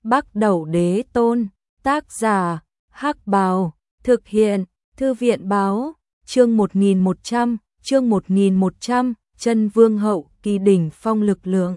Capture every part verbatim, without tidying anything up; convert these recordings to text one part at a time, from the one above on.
Bắc Đẩu Đế Tôn, tác giả, Hắc Bào, thực hiện, Thư viện báo, chương một nghìn một trăm, chương một nghìn một trăm, chân vương hậu kỳ đỉnh phong lực lượng.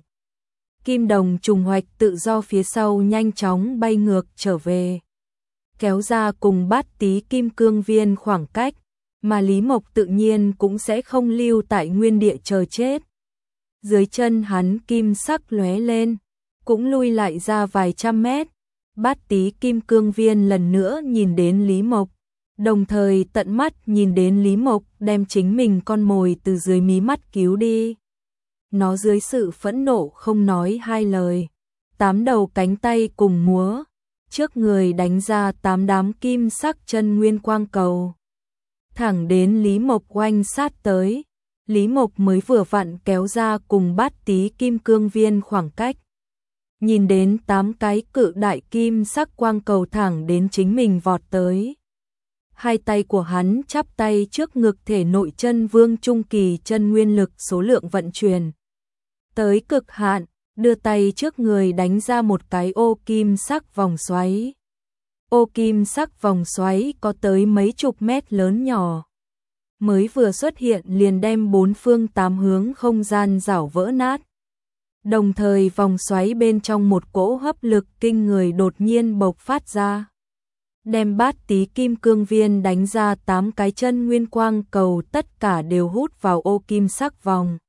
Kim đồng trùng hoạch tự do phía sau nhanh chóng bay ngược trở về, kéo ra cùng Bát Tý kim cương viên khoảng cách, mà Lý Mộc tự nhiên cũng sẽ không lưu tại nguyên địa chờ chết. Dưới chân hắn kim sắc lóe lên, cũng lui lại ra vài trăm mét. Bát Tý kim cương viên lần nữa nhìn đến Lý Mộc, đồng thời tận mắt nhìn đến Lý Mộc đem chính mình con mồi từ dưới mí mắt cứu đi. Nó dưới sự phẫn nộ không nói hai lời, tám đầu cánh tay cùng múa, trước người đánh ra tám đám kim sắc chân nguyên quang cầu, thẳng đến Lý Mộc oanh sát tới. Lý Mộc mới vừa vặn kéo ra cùng Bát Tý kim cương viên khoảng cách, nhìn đến tám cái cự đại kim sắc quang cầu thẳng đến chính mình vọt tới. Hai tay của hắn chắp tay trước ngực, thể nội chân vương trung kỳ chân nguyên lực số lượng vận chuyển tới cực hạn, đưa tay trước người đánh ra một cái ô kim sắc vòng xoáy. Ô kim sắc vòng xoáy có tới mấy chục mét lớn nhỏ, mới vừa xuất hiện liền đem bốn phương tám hướng không gian rảo vỡ nát. Đồng thời vòng xoáy bên trong một cỗ hấp lực kinh người đột nhiên bộc phát ra, đem Bát Tý kim cương viên đánh ra tám cái chân nguyên quang cầu tất cả đều hút vào ô kim sắc vòng.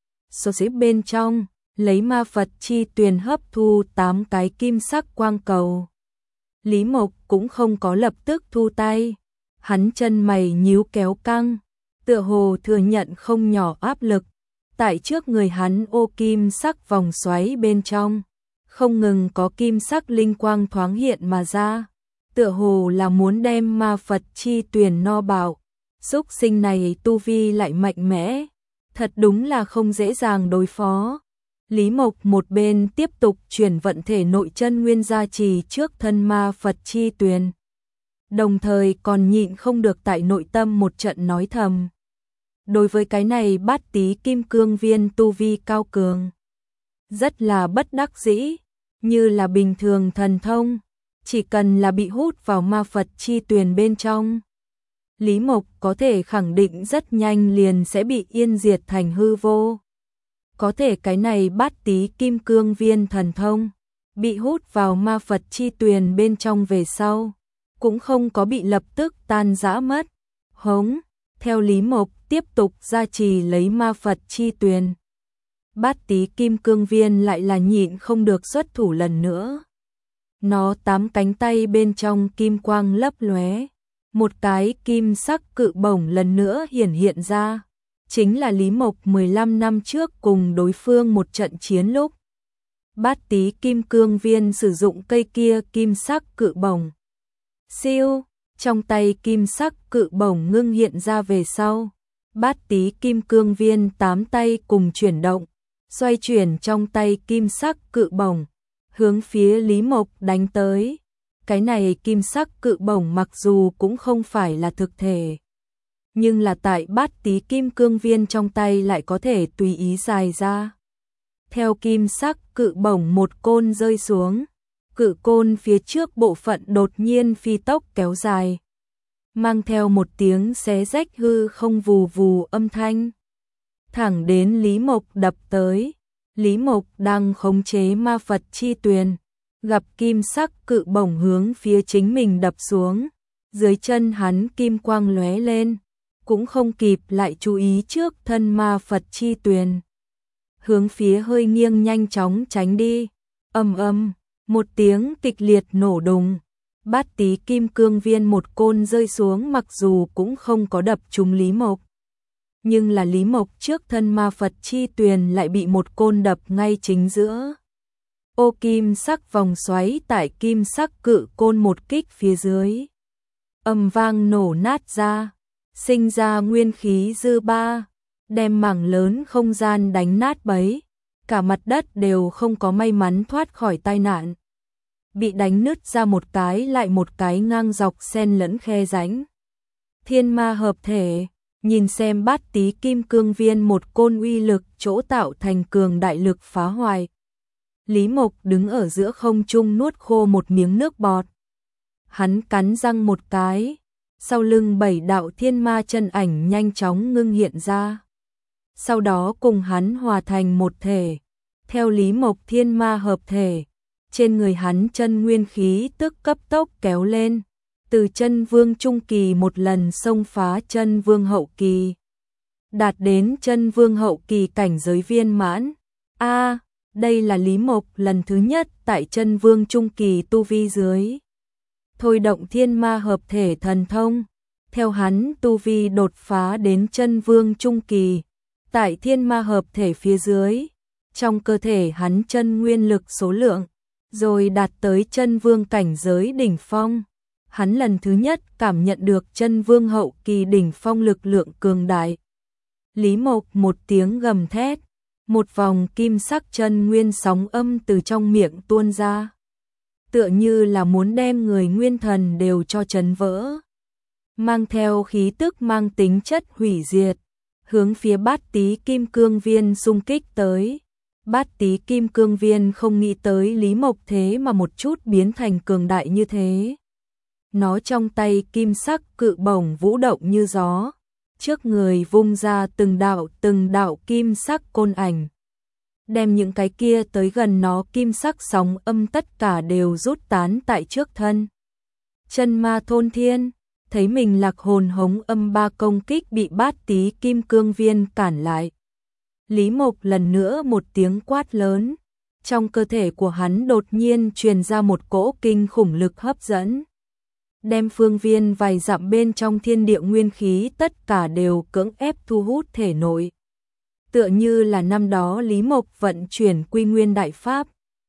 Số xếp bên trong, lấy ma Phật chi tuyền hấp thu tám cái kim sắc quang cầu. Lý Mộc cũng không có lập tức thu tay, hắn chân mày nhíu kéo căng, tựa hồ thừa nhận không nhỏ áp lực. Tại trước người hắn ô kim sắc vòng xoáy bên trong, không ngừng có kim sắc linh quang thoáng hiện mà ra, tựa hồ là muốn đem ma Phật chi tuyền no bạo. Súc sinh này tu vi lại mạnh mẽ, thật đúng là không dễ dàng đối phó. Lý Mộc một bên tiếp tục chuyển vận thể nội chân nguyên gia trì trước thân ma Phật chi tuyền, đồng thời còn nhịn không được tại nội tâm một trận nói thầm. Đối với cái này Bát Tý kim cương viên tu vi cao cường, rất là bất đắc dĩ, như là bình thường thần thông, chỉ cần là bị hút vào ma Phật chi tuyền bên trong, Lý Mộc có thể khẳng định rất nhanh liền sẽ bị yên diệt thành hư vô. Có thể cái này Bát Tý kim cương viên thần thông, bị hút vào ma Phật chi tuyền bên trong về sau, cũng không có bị lập tức tan rã mất. Hống, theo Lý Mộc tiếp tục gia trì lấy ma Phật chi tuyền, Bát Tý kim cương viên lại là nhịn không được xuất thủ lần nữa. Nó tám cánh tay bên trong kim quang lấp lóe, một cái kim sắc cự bổng lần nữa hiển hiện ra, chính là Lý Mộc mười lăm năm trước cùng đối phương một trận chiến lúc. Bát Tý kim cương viên sử dụng cây kia kim sắc cự bổng. Siêu, trong tay kim sắc cự bổng ngưng hiện ra về sau, Bát Tý kim cương viên tám tay cùng chuyển động, xoay chuyển trong tay kim sắc cự bổng, hướng phía Lý Mộc đánh tới. Cái này kim sắc cự bổng mặc dù cũng không phải là thực thể, nhưng là tại Bát Tý kim cương viên trong tay lại có thể tùy ý dài ra. Theo kim sắc cự bổng một côn rơi xuống, cự côn phía trước bộ phận đột nhiên phi tốc kéo dài, mang theo một tiếng xé rách hư không vù vù âm thanh, thẳng đến Lý Mộc đập tới. Lý Mộc đang khống chế ma Phật chi tuyền, gặp kim sắc cự bổng hướng phía chính mình đập xuống, dưới chân hắn kim quang lóe lên, cũng không kịp lại chú ý trước thân ma Phật chi tuyền, hướng phía hơi nghiêng nhanh chóng tránh đi. Ầm ầm, một tiếng kịch liệt nổ đùng, Bát Tý kim cương viên một côn rơi xuống, mặc dù cũng không có đập trúng Lý Mộc, nhưng là Lý Mộc trước thân ma Phật chi tuyền lại bị một côn đập ngay chính giữa. Ô kim sắc vòng xoáy tại kim sắc cự côn một kích phía dưới, ầm vang nổ nát ra, sinh ra nguyên khí dư ba, đem mảng lớn không gian đánh nát bấy, cả mặt đất đều không có may mắn thoát khỏi tai nạn, bị đánh nứt ra một cái lại một cái ngang dọc xen lẫn khe rãnh. Thiên ma hợp thể, nhìn xem Bát Tý kim cương viên một côn uy lực chỗ tạo thành cường đại lực phá hoại. Lý Mộc đứng ở giữa không trung nuốt khô một miếng nước bọt. Hắn cắn răng một cái, sau lưng bảy đạo thiên ma chân ảnh nhanh chóng ngưng hiện ra. Sau đó cùng hắn hòa thành một thể. Theo Lý Mộc thiên ma hợp thể, trên người hắn chân nguyên khí tức cấp tốc kéo lên, từ chân vương trung kỳ một lần xông phá chân vương hậu kỳ, đạt đến chân vương hậu kỳ cảnh giới viên mãn. A, đây là Lý Mộc lần thứ nhất tại chân vương trung kỳ tu vi dưới thôi động thiên ma hợp thể thần thông. Theo hắn tu vi đột phá đến chân vương trung kỳ, tại thiên ma hợp thể phía dưới, trong cơ thể hắn chân nguyên lực số lượng rồi đạt tới chân vương cảnh giới đỉnh phong. Hắn lần thứ nhất cảm nhận được chân vương hậu kỳ đỉnh phong lực lượng cường đại. Lý Mộc một tiếng gầm thét, một vòng kim sắc chân nguyên sóng âm từ trong miệng tuôn ra, tựa như là muốn đem người nguyên thần đều cho chấn vỡ, mang theo khí tức mang tính chất hủy diệt, hướng phía Bát Tý Kim Cương Viên xung kích tới. Bát Tý Kim Cương Viên không nghĩ tới Lý Mộc thế mà một chút biến thành cường đại như thế. Nó trong tay kim sắc cự bổng vũ động như gió, trước người vung ra từng đạo từng đạo kim sắc côn ảnh, đem những cái kia tới gần nó kim sắc sóng âm tất cả đều rút tán tại trước thân. Chân ma thôn thiên, thấy mình lạc hồn hống âm ba công kích bị Bát Tý Kim Cương Viên cản lại. Lý Mộc lần nữa một tiếng quát lớn, trong cơ thể của hắn đột nhiên truyền ra một cỗ kinh khủng lực hấp dẫn, đem phương viên vài dặm bên trong thiên địa nguyên khí tất cả đều cưỡng ép thu hút thể nội. Tựa như là năm đó Lý Mộc vận chuyển Quy Nguyên Đại Pháp.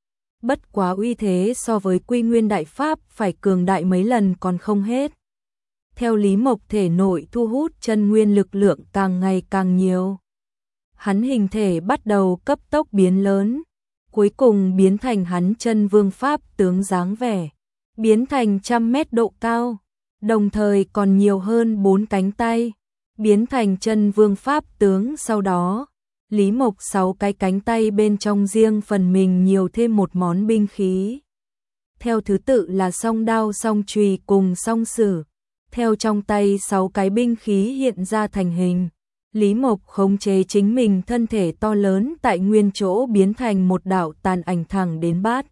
Bất quá uy thế so với Quy Nguyên Đại Pháp phải cường đại mấy lần còn không hết. Theo Lý Mộc thể nội thu hút chân nguyên lực lượng càng ngày càng nhiều, hắn hình thể bắt đầu cấp tốc biến lớn, cuối cùng biến thành hắn chân vương pháp tướng dáng vẻ, biến thành trăm mét độ cao, đồng thời còn nhiều hơn bốn cánh tay, biến thành chân vương pháp tướng. Sau đó, Lý Mộc sáu cái cánh tay bên trong riêng phần mình nhiều thêm một món binh khí. Theo thứ tự là song đao, song chùy cùng song sử. Theo trong tay sáu cái binh khí hiện ra thành hình, Lý Mộc khống chế chính mình thân thể to lớn tại nguyên chỗ biến thành một đạo tàn ảnh thẳng đến Bát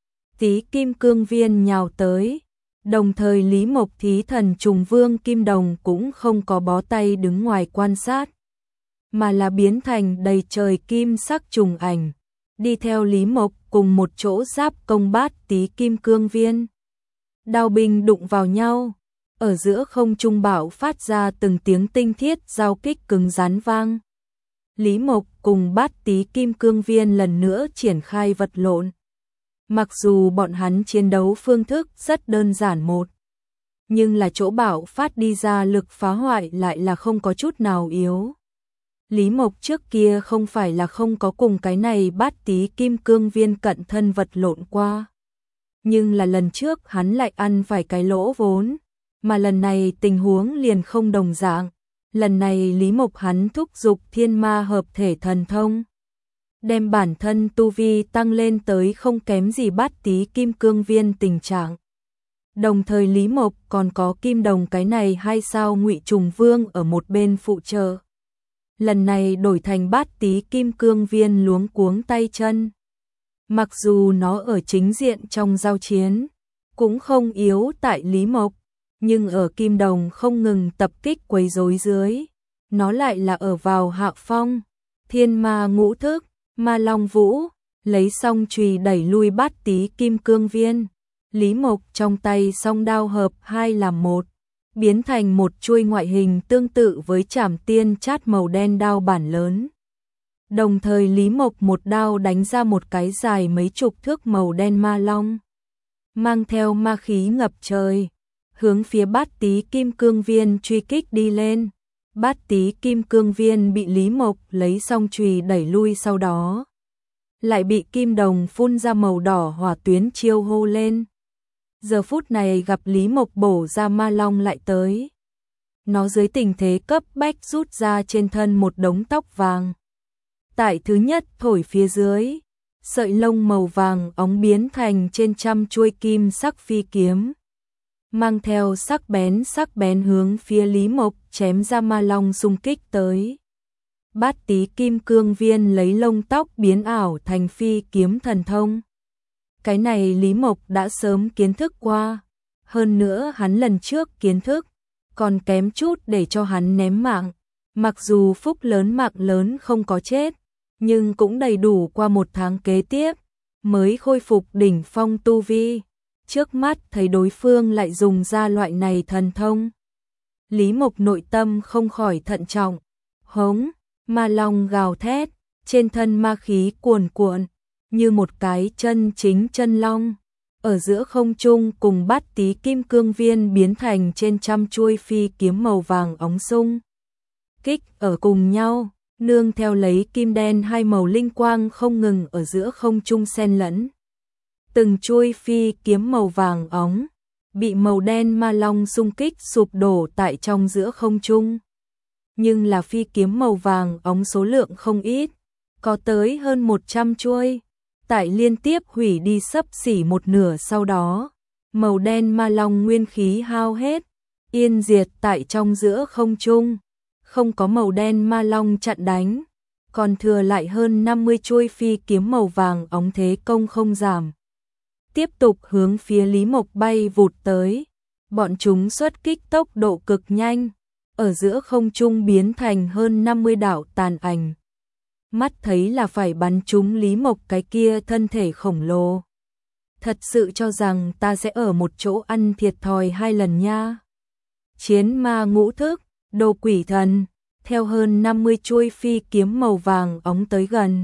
Tý Kim Cương Viên nhào tới. Đồng thời Lý Mộc thí thần trùng vương Kim Đồng cũng không có bó tay đứng ngoài quan sát, mà là biến thành đầy trời kim sắc trùng ảnh, đi theo Lý Mộc cùng một chỗ giáp công Bát Tý Kim Cương Viên. Đao binh đụng vào nhau, ở giữa không trung bạo phát ra từng tiếng tinh thiết giao kích cứng rắn vang. Lý Mộc cùng Bát Tý Kim Cương Viên lần nữa triển khai vật lộn. Mặc dù bọn hắn chiến đấu phương thức rất đơn giản một, nhưng là chỗ bạo phát đi ra lực phá hoại lại là không có chút nào yếu. Lý Mộc trước kia không phải là không có cùng cái này Bát Tý Kim Cương Viên cận thân vật lộn qua, nhưng là lần trước hắn lại ăn phải cái lỗ vốn, mà lần này tình huống liền không đồng dạng. Lần này Lý Mộc hắn thúc giục thiên ma hợp thể thần thông, đem bản thân tu vi tăng lên tới không kém gì Bát Tý Kim Cương Viên tình trạng. Đồng thời Lý Mộc còn có Kim Đồng cái này hai sao Ngụy Trùng Vương ở một bên phụ trợ. Lần này đổi thành Bát Tý Kim Cương Viên luống cuống tay chân. Mặc dù nó ở chính diện trong giao chiến, cũng không yếu tại Lý Mộc, nhưng ở Kim Đồng không ngừng tập kích quấy rối dưới, nó lại là ở vào hạ phong. Thiên ma ngũ thức, ma long vũ, lấy song chùy đẩy lui Bát Tý Kim Cương Viên. Lý Mộc trong tay song đao hợp hai làm một, biến thành một chuôi ngoại hình tương tự với trảm tiên chát màu đen đao bản lớn. Đồng thời Lý Mộc một đao đánh ra một cái dài mấy chục thước màu đen ma long, mang theo ma khí ngập trời, hướng phía Bát Tý Kim Cương Viên truy kích đi lên. Bát Tý Kim Cương Viên bị Lý Mộc lấy song chùy đẩy lui, sau đó lại bị Kim Đồng phun ra màu đỏ hỏa tuyến chiêu hô lên. Giờ phút này gặp Lý Mộc bổ ra ma long lại tới, nó dưới tình thế cấp bách rút ra trên thân một đống tóc vàng. Tại thứ nhất thổi phía dưới, sợi lông màu vàng óng biến thành trên trăm chuôi kim sắc phi kiếm, mang theo sắc bén sắc bén hướng phía Lý Mộc chém ra ma long xung kích tới. Bát Tí Kim Cương Viên lấy lông tóc biến ảo thành phi kiếm thần thông. Cái này Lý Mộc đã sớm kiến thức qua, hơn nữa hắn lần trước kiến thức còn kém chút để cho hắn ném mạng. Mặc dù phúc lớn mạng lớn không có chết, nhưng cũng đầy đủ qua một tháng kế tiếp mới khôi phục đỉnh phong tu vi. Trước mắt thấy đối phương lại dùng ra loại này thần thông, Lý Mộc nội tâm không khỏi thận trọng. Hống, ma long gào thét, trên thân ma khí cuồn cuộn, như một cái chân chính chân long, ở giữa không trung cùng Bát Tí Kim Cương Viên biến thành trên trăm chuôi phi kiếm màu vàng óng xung kích ở cùng nhau, nương theo lấy kim đen hai màu linh quang không ngừng ở giữa không trung xen lẫn. Từng chuôi phi kiếm màu vàng óng bị màu đen ma long xung kích sụp đổ tại trong giữa không trung. Nhưng là phi kiếm màu vàng óng số lượng không ít, có tới hơn một trăm chuôi, tại liên tiếp hủy đi xấp xỉ một nửa sau đó, màu đen ma long nguyên khí hao hết, yên diệt tại trong giữa không trung, không có màu đen ma long chặn đánh, còn thừa lại hơn năm mươi chuôi phi kiếm màu vàng óng thế công không giảm. Tiếp tục hướng phía Lý Mộc bay vụt tới, bọn chúng xuất kích tốc độ cực nhanh, ở giữa không trung biến thành hơn năm mươi đạo tàn ảnh. Mắt thấy là phải bắn trúng Lý Mộc cái kia thân thể khổng lồ. Thật sự cho rằng ta sẽ ở một chỗ ăn thiệt thòi hai lần nha. Chiến ma ngũ thức, đồ quỷ thần, theo hơn năm mươi chuôi phi kiếm màu vàng óng tới gần.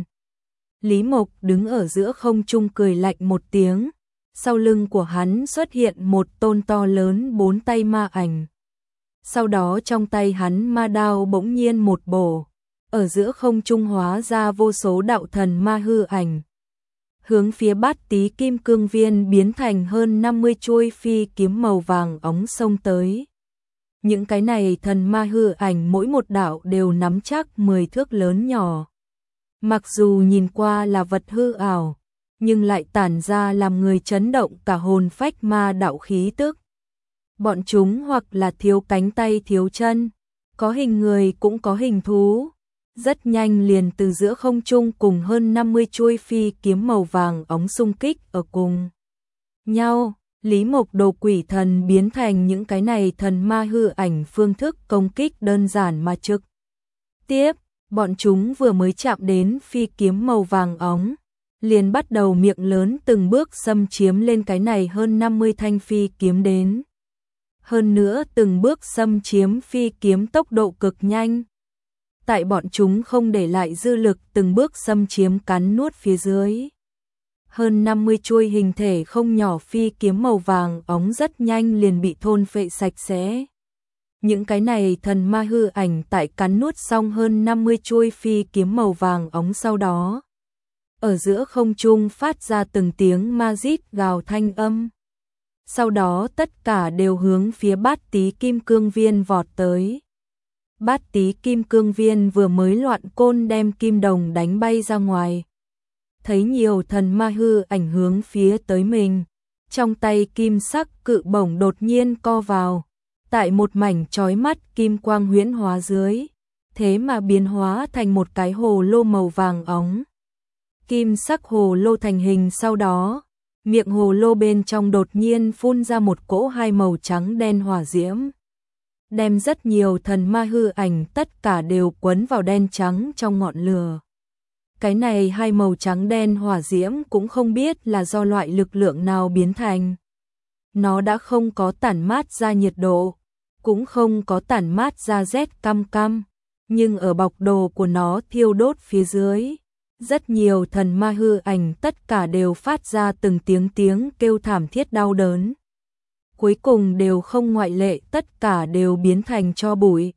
Lý Mộc đứng ở giữa không trung cười lạnh một tiếng, sau lưng của hắn xuất hiện một tôn to lớn bốn tay ma ảnh. Sau đó trong tay hắn ma đao bỗng nhiên một bổ, ở giữa không trung hóa ra vô số đạo thần ma hư ảnh. Hướng phía Bát Tí Kim Cương Viên biến thành hơn năm mươi chuôi phi kiếm màu vàng óng xông tới. Những cái này thần ma hư ảnh mỗi một đạo đều nắm chắc mười thước lớn nhỏ. Mặc dù nhìn qua là vật hư ảo, nhưng lại tản ra làm người chấn động cả hồn phách ma đạo khí tức. Bọn chúng hoặc là thiếu cánh tay thiếu chân, có hình người cũng có hình thú. Rất nhanh liền từ giữa không trung cùng hơn năm mươi chuôi phi kiếm màu vàng óng xung kích ở cùng nhau. Lý Mộc đồ quỷ thần biến thành những cái này thần ma hư ảnh, phương thức công kích đơn giản mà trực tiếp. Bọn chúng vừa mới chạm đến phi kiếm màu vàng óng, liền bắt đầu miệng lớn từng bước xâm chiếm lên cái này hơn năm mươi thanh phi kiếm đến. Hơn nữa từng bước xâm chiếm phi kiếm tốc độ cực nhanh. Tại bọn chúng không để lại dư lực từng bước xâm chiếm cắn nuốt phía dưới. Hơn năm mươi chuôi hình thể không nhỏ phi kiếm màu vàng óng rất nhanh liền bị thôn phệ sạch sẽ. Những cái này thần ma hư ảnh tại cắn nuốt xong hơn năm mươi chuôi phi kiếm màu vàng óng sau đó. Ở giữa không trung phát ra từng tiếng ma rít gào thanh âm. Sau đó tất cả đều hướng phía Bát Tí Kim Cương Viên vọt tới. Bát Tí Kim Cương Viên vừa mới loạn côn đem kim đồng đánh bay ra ngoài. Thấy nhiều thần ma hư ảnh hướng phía tới mình, trong tay kim sắc cự bổng đột nhiên co vào, tại một mảnh chói mắt kim quang huyễn hóa dưới, thế mà biến hóa thành một cái hồ lô màu vàng óng. Kim sắc hồ lô thành hình sau đó, miệng hồ lô bên trong đột nhiên phun ra một cỗ hai màu trắng đen hỏa diễm, đem rất nhiều thần ma hư ảnh tất cả đều quấn vào đen trắng trong ngọn lửa. Cái này hai màu trắng đen hỏa diễm cũng không biết là do loại lực lượng nào biến thành. Nó đã không có tản mát ra nhiệt độ, cũng không có tản mát ra rét căm căm, nhưng ở bọc đồ của nó thiêu đốt phía dưới, rất nhiều thần ma hư ảnh tất cả đều phát ra từng tiếng tiếng kêu thảm thiết đau đớn. Cuối cùng đều không ngoại lệ, tất cả đều biến thành tro bụi.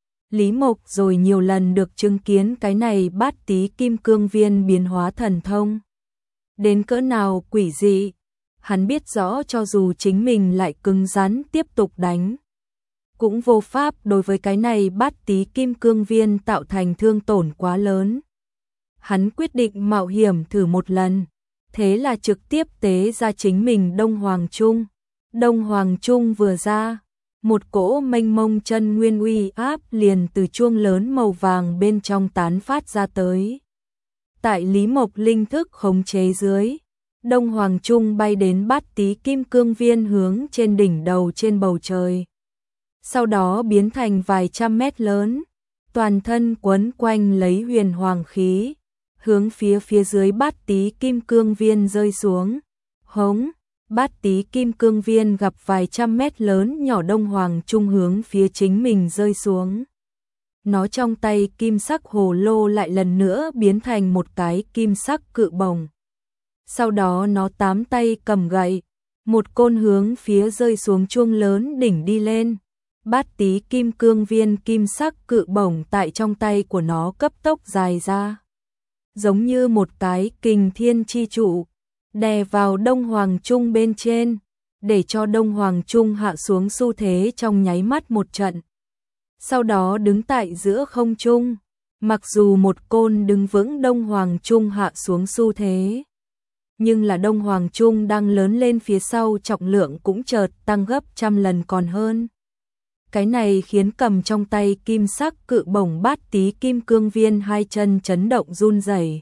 Lý Mộc rồi nhiều lần được chứng kiến cái này Bát Tí Kim Cương Viên biến hóa thần thông. Đến cỡ nào quỷ dị, hắn biết rõ cho dù chính mình lại cứng rắn tiếp tục đánh, cũng vô pháp đối với cái này Bát Tí Kim Cương Viên tạo thành thương tổn quá lớn. hắn quyết định mạo hiểm thử một lần, thế là trực tiếp tế ra chính mình Đông Hoàng Trung. Đông Hoàng Trung vừa ra, một cỗ mênh mông chân nguyên uy áp liền từ chuông lớn màu vàng bên trong tán phát ra tới. Tại Lý Mộc linh thức khống chế dưới, Đông Hoàng Trung bay đến Bát Tý Kim Cương Viên hướng trên đỉnh đầu trên bầu trời. Sau đó biến thành vài trăm mét lớn, toàn thân quấn quanh lấy huyền hoàng khí, hướng phía phía dưới Bát Tý Kim Cương Viên rơi xuống. Hống, Bát Tý Kim Cương Viên gặp vài trăm mét lớn nhỏ Đông Hoàng Trung hướng phía chính mình rơi xuống. Nó trong tay kim sắc hồ lô lại lần nữa biến thành một cái kim sắc cự bổng. Sau đó nó tám tay cầm gậy, một côn hướng phía rơi xuống chuông lớn đỉnh đi lên. Bát Tý Kim Cương Viên kim sắc cự bổng tại trong tay của nó cấp tốc dài ra, giống như một cái kình thiên chi trụ, đè vào Đông Hoàng Trung bên trên, để cho Đông Hoàng Trung hạ xuống xu thế trong nháy mắt một trận. Sau đó đứng tại giữa không trung, mặc dù một côn đứng vững Đông Hoàng Trung hạ xuống xu thế, nhưng là Đông Hoàng Trung đang lớn lên phía sau trọng lượng cũng chợt tăng gấp trăm lần còn hơn. Cái này khiến cầm trong tay kim sắc cự bổng Bát Tý Kim Cương Viên hai chân chấn động run rẩy,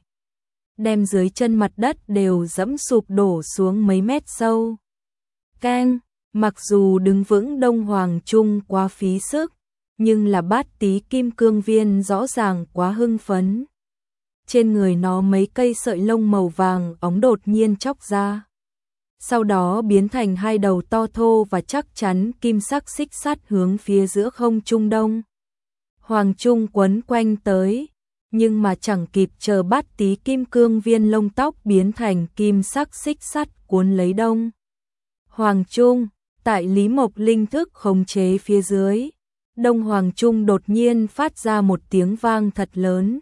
đem dưới chân mặt đất đều dẫm sụp đổ xuống mấy mét sâu. Keng, mặc dù đứng vững Đông Hoàng Trung quá phí sức, nhưng là Bát Tý Kim Cương Viên rõ ràng quá hưng phấn. Trên người nó mấy cây sợi lông màu vàng óng đột nhiên chóc ra, sau đó biến thành hai đầu to thô và chắc chắn kim sắc xích sắt hướng phía giữa không trung Đông Hoàng Trung quấn quanh tới, nhưng mà chẳng kịp chờ Bát Tý Kim Cương Viên lông tóc biến thành kim sắc xích sắt cuốn lấy Đông Hoàng Trung. Tại Lý Mộc linh thức khống chế phía dưới, Đông Hoàng Trung đột nhiên phát ra một tiếng vang thật lớn.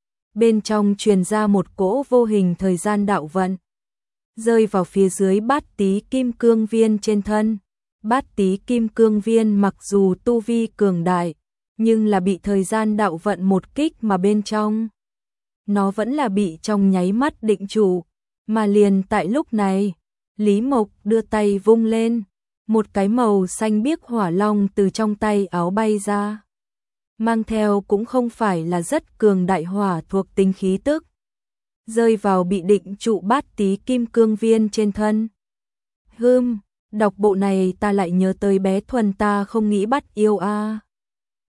Bên trong truyền ra một cỗ vô hình thời gian đạo vận, rơi vào phía dưới Bát Tý Kim Cương Viên trên thân. Bát Tý Kim Cương Viên mặc dù tu vi cường đại, nhưng là bị thời gian đạo vận một kích mà bên trong nó vẫn là bị trong nháy mắt định trụ, mà liền tại lúc này, Lý Mộc đưa tay vung lên, một cái màu xanh biếc hỏa long từ trong tay áo bay ra, mang theo cũng không phải là rất cường đại hỏa thuộc tính khí tức, rơi vào bị định trụ Bát Tý Kim Cương Viên trên thân. Hừm, đọc bộ này ta lại nhớ tới bé Thuần ta không nghĩ bắt yêu a.